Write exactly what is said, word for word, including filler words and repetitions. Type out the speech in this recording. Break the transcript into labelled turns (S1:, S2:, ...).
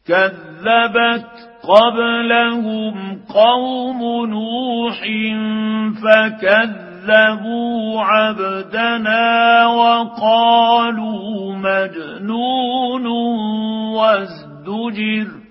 S1: كذبت قبلهم قوم نوح فكذبوا عبدنا وقالوا مجنون وازدجر